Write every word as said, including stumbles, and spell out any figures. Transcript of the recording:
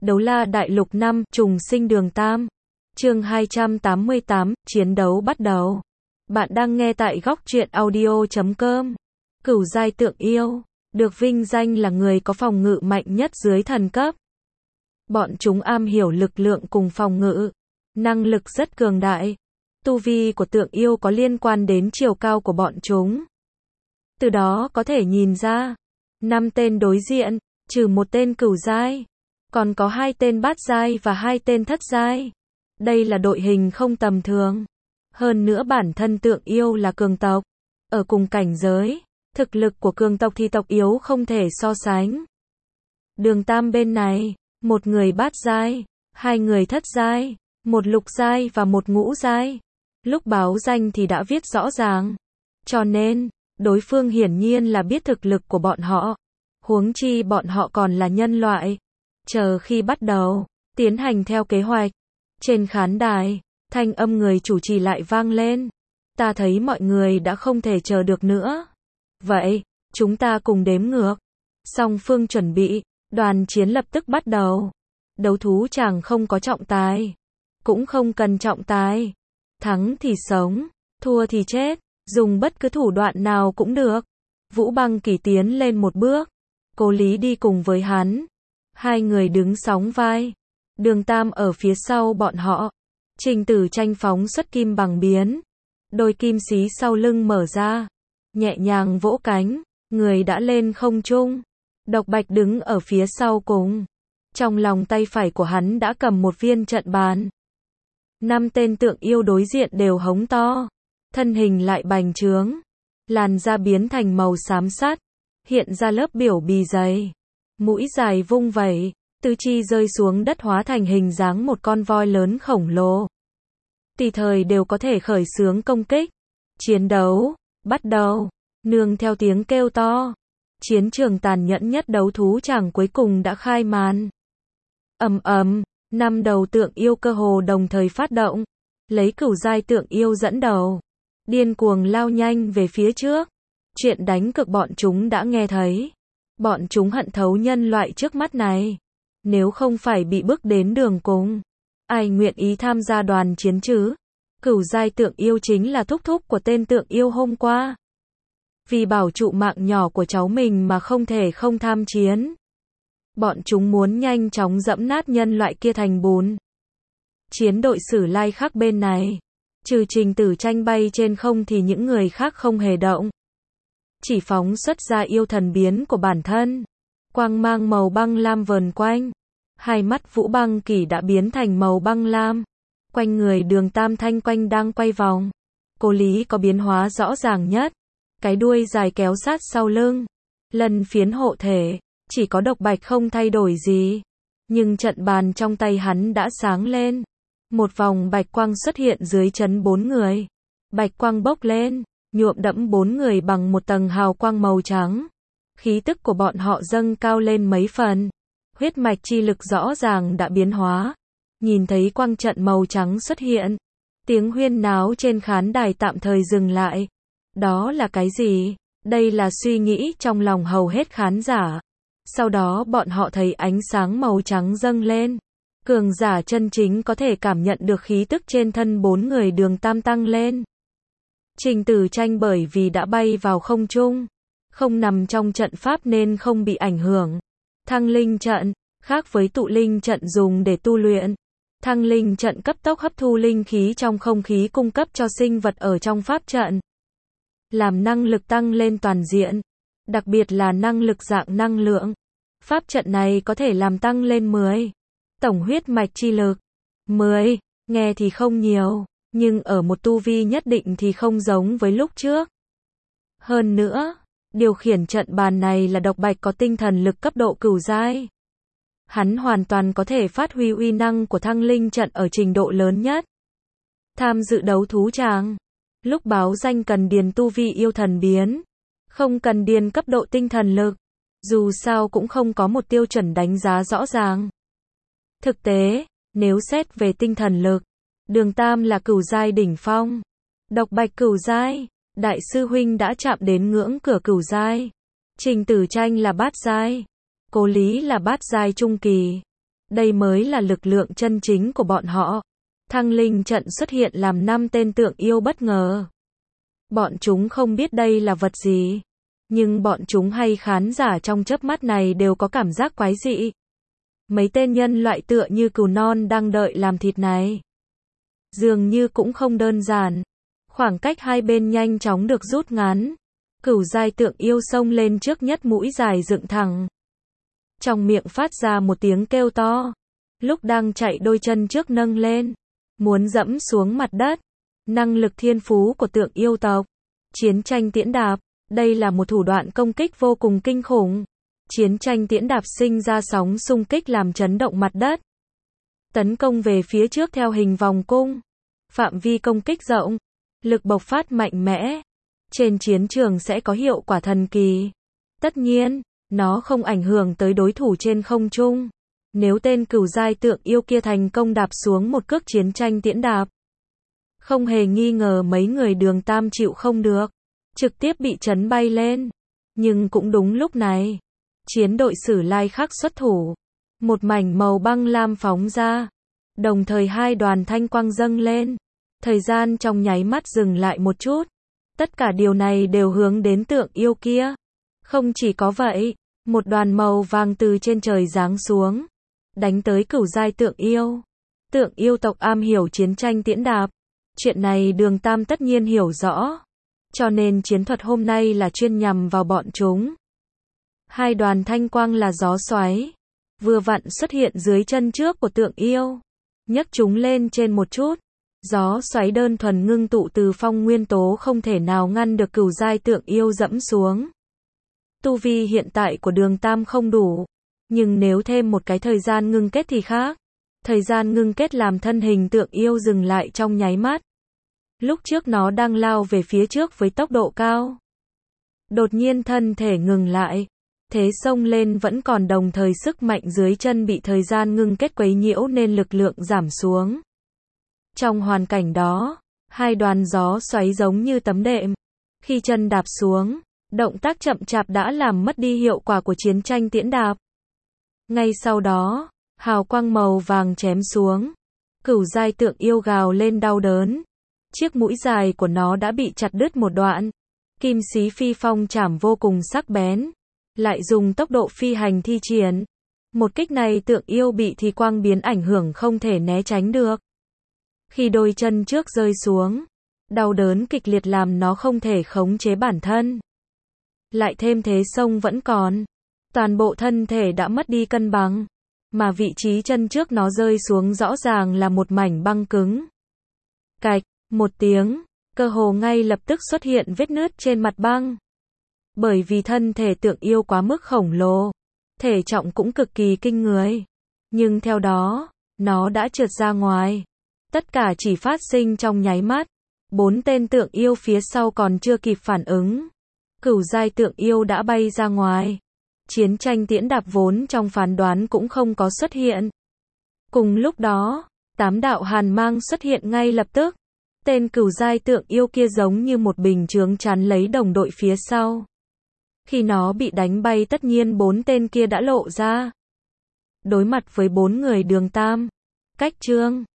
Đấu la đại lục năm, trùng sinh đường tam. Chương hai trăm tám mươi tám, chiến đấu bắt đầu. Bạn đang nghe tại góc truyện audio chấm com. Cửu giai tượng yêu, được vinh danh là người có phòng ngự mạnh nhất dưới thần cấp. Bọn chúng am hiểu lực lượng cùng phòng ngự, năng lực rất cường đại. Tu vi của tượng yêu có liên quan đến chiều cao của bọn chúng. Từ đó có thể nhìn ra, năm tên đối diện, trừ một tên cửu giai, còn có hai tên bát giai và hai tên thất giai. Đây là đội hình không tầm thường. Hơn nữa bản thân tượng yêu là cường tộc. Ở cùng cảnh giới, thực lực của cường tộc thì tộc yếu không thể so sánh. Đường tam bên này, một người bát giai, hai người thất giai, một lục giai và một ngũ giai. Lúc báo danh thì đã viết rõ ràng. Cho nên, đối phương hiển nhiên là biết thực lực của bọn họ. Huống chi bọn họ còn là nhân loại. Chờ khi bắt đầu, tiến hành theo kế hoạch. Trên khán đài, thanh âm người chủ trì lại vang lên. Ta thấy mọi người đã không thể chờ được nữa. Vậy, chúng ta cùng đếm ngược. Song phương chuẩn bị, đoàn chiến lập tức bắt đầu. Đấu thú chẳng không có trọng tài. Cũng không cần trọng tài. Thắng thì sống, thua thì chết. Dùng bất cứ thủ đoạn nào cũng được. Vũ Băng Kỳ tiến lên một bước. Cố Lý đi cùng với hắn. Hai người đứng sóng vai. Đường Tam ở phía sau bọn họ. Trình Tử Tranh phóng xuất kim bằng biến. Đôi kim xí sau lưng mở ra. Nhẹ nhàng vỗ cánh. Người đã lên không trung. Độc Bạch đứng ở phía sau cùng. Trong lòng tay phải của hắn đã cầm một viên trận bàn. Năm tên tượng yêu đối diện đều hống to. Thân hình lại bành trướng. Làn da biến thành màu xám sắt. Hiện ra lớp biểu bì dày. Mũi dài vung vẩy. Tứ chi rơi xuống đất hóa thành hình dáng một con voi lớn khổng lồ. Tùy thời đều có thể khởi xướng công kích. Chiến đấu, bắt đầu. Nương theo tiếng kêu to. Chiến trường tàn nhẫn nhất đấu thú tràng cuối cùng đã khai màn. Ầm ầm, năm đầu tượng yêu cơ hồ đồng thời phát động. Lấy cửu giai tượng yêu dẫn đầu. Điên cuồng lao nhanh về phía trước. Chuyện đánh cực bọn chúng đã nghe thấy. Bọn chúng hận thấu nhân loại trước mắt này. Nếu không phải bị bước đến đường cùng, ai nguyện ý tham gia đoàn chiến chứ? Cửu giai tượng yêu chính là thúc thúc của tên tượng yêu hôm qua. Vì bảo trụ mạng nhỏ của cháu mình mà không thể không tham chiến. Bọn chúng muốn nhanh chóng dẫm nát nhân loại kia thành bùn. Chiến đội Sử Lai Khắc bên này, trừ Trình Tử Tranh bay trên không thì những người khác không hề động. Chỉ phóng xuất ra yêu thần biến của bản thân. Quang mang màu băng lam vờn quanh. Hai mắt Vũ Băng Kỳ đã biến thành màu băng lam. Quanh người Đường Tam thanh quanh đang quay vòng. Cố Lý có biến hóa rõ ràng nhất. Cái đuôi dài kéo sát sau lưng. Lần phiến hộ thể. Chỉ có Độc Bạch không thay đổi gì. Nhưng trận bàn trong tay hắn đã sáng lên. Một vòng bạch quang xuất hiện dưới chân bốn người. Bạch quang bốc lên, nhuộm đẫm bốn người bằng một tầng hào quang màu trắng. Khí tức của bọn họ dâng cao lên mấy phần. Huyết mạch chi lực rõ ràng đã biến hóa. Nhìn thấy quang trận màu trắng xuất hiện. Tiếng huyên náo trên khán đài tạm thời dừng lại. Đó là cái gì? Đây là suy nghĩ trong lòng hầu hết khán giả. Sau đó bọn họ thấy ánh sáng màu trắng dâng lên. Cường giả chân chính có thể cảm nhận được khí tức trên thân bốn người Đường Tam tăng lên. Trình Tử Tranh bởi vì đã bay vào không trung. Không nằm trong trận pháp nên không bị ảnh hưởng. Thăng linh trận, khác với tụ linh trận dùng để tu luyện. Thăng linh trận cấp tốc hấp thu linh khí trong không khí cung cấp cho sinh vật ở trong pháp trận. Làm năng lực tăng lên toàn diện. Đặc biệt là năng lực dạng năng lượng. Pháp trận này có thể làm tăng lên mười. Tổng huyết mạch chi lực. mười, nghe thì không nhiều. Nhưng ở một tu vi nhất định thì không giống với lúc trước. Hơn nữa, điều khiển trận bàn này là Độc Bạch có tinh thần lực cấp độ cửu giai. Hắn hoàn toàn có thể phát huy uy năng của thăng linh trận ở trình độ lớn nhất. Tham dự đấu thú tràng. Lúc báo danh cần điền tu vi yêu thần biến. Không cần điền cấp độ tinh thần lực. Dù sao cũng không có một tiêu chuẩn đánh giá rõ ràng. Thực tế, nếu xét về tinh thần lực, Đường Tam là cửu giai đỉnh phong. Độc Bạch cửu giai. Đại sư huynh đã chạm đến ngưỡng cửa cửu giai. Trình Tử Tranh là bát giai. Cố Lý là bát giai trung kỳ. Đây mới là lực lượng chân chính của bọn họ. Thăng linh trận xuất hiện làm năm tên tượng yêu bất ngờ. Bọn chúng không biết đây là vật gì, nhưng bọn chúng hay khán giả trong chớp mắt này đều có cảm giác quái dị. Mấy tên nhân loại tựa như cừu non đang đợi làm thịt này. Dường như cũng không đơn giản. Khoảng cách hai bên nhanh chóng được rút ngắn. Cửu giai tượng yêu xông lên trước nhất, mũi dài dựng thẳng. Trong miệng phát ra một tiếng kêu to. Lúc đang chạy đôi chân trước nâng lên, muốn dẫm xuống mặt đất. Năng lực thiên phú của tượng yêu tộc. Chiến tranh tiễn đạp. Đây là một thủ đoạn công kích vô cùng kinh khủng. Chiến tranh tiễn đạp sinh ra sóng xung kích làm chấn động mặt đất. Tấn công về phía trước theo hình vòng cung. Phạm vi công kích rộng. Lực bộc phát mạnh mẽ. Trên chiến trường sẽ có hiệu quả thần kỳ. Tất nhiên, nó không ảnh hưởng tới đối thủ trên không trung. Nếu tên cửu giai tượng yêu kia thành công đạp xuống một cước chiến tranh tiễn đạp, không hề nghi ngờ mấy người Đường Tam chịu không được, trực tiếp bị chấn bay lên. Nhưng cũng đúng lúc này, chiến đội Sử Lai Khắc xuất thủ. Một mảnh màu băng lam phóng ra. Đồng thời hai đoàn thanh quang dâng lên. Thời gian trong nháy mắt dừng lại một chút. Tất cả điều này đều hướng đến tượng yêu kia. Không chỉ có vậy, một đoàn màu vàng từ trên trời giáng xuống, đánh tới cửu giai tượng yêu. Tượng yêu tộc am hiểu chiến tranh tiễn đạp. Chuyện này Đường Tam tất nhiên hiểu rõ. Cho nên chiến thuật hôm nay là chuyên nhằm vào bọn chúng. Hai đoàn thanh quang là gió xoáy. Vừa vặn xuất hiện dưới chân trước của tượng yêu. Nhấc chúng lên trên một chút. Gió xoáy đơn thuần ngưng tụ từ phong nguyên tố không thể nào ngăn được cửu giai tượng yêu dẫm xuống. Tu vi hiện tại của Đường Tam không đủ. Nhưng nếu thêm một cái thời gian ngưng kết thì khác. Thời gian ngưng kết làm thân hình tượng yêu dừng lại trong nháy mắt. Lúc trước nó đang lao về phía trước với tốc độ cao. Đột nhiên thân thể ngừng lại. Thế xông lên vẫn còn, đồng thời sức mạnh dưới chân bị thời gian ngưng kết quấy nhiễu nên lực lượng giảm xuống. Trong hoàn cảnh đó, hai đoàn gió xoáy giống như tấm đệm. Khi chân đạp xuống, động tác chậm chạp đã làm mất đi hiệu quả của chiến tranh tiễn đạp. Ngay sau đó, hào quang màu vàng chém xuống. Cửu giai tượng yêu gào lên đau đớn. Chiếc mũi dài của nó đã bị chặt đứt một đoạn. Kim xí phi phong chảm vô cùng sắc bén. Lại dùng tốc độ phi hành thi triển. Một kích này tượng yêu bị thì quang biến ảnh hưởng không thể né tránh được. Khi đôi chân trước rơi xuống, đau đớn kịch liệt làm nó không thể khống chế bản thân. Lại thêm thế xông vẫn còn. Toàn bộ thân thể đã mất đi cân bằng. Mà vị trí chân trước nó rơi xuống rõ ràng là một mảnh băng cứng. Cạch, một tiếng, cơ hồ ngay lập tức xuất hiện vết nứt trên mặt băng. Bởi vì thân thể tượng yêu quá mức khổng lồ, thể trọng cũng cực kỳ kinh người. Nhưng theo đó, nó đã trượt ra ngoài. Tất cả chỉ phát sinh trong nháy mắt. Bốn tên tượng yêu phía sau còn chưa kịp phản ứng. Cửu giai tượng yêu đã bay ra ngoài. Chiến tranh tiễn đạp vốn trong phán đoán cũng không có xuất hiện. Cùng lúc đó, tám đạo hàn mang xuất hiện ngay lập tức. Tên cửu giai tượng yêu kia giống như một bình chướng chắn lấy đồng đội phía sau. Khi nó bị đánh bay tất nhiên bốn tên kia đã lộ ra. Đối mặt với bốn người Đường Tam, cách chương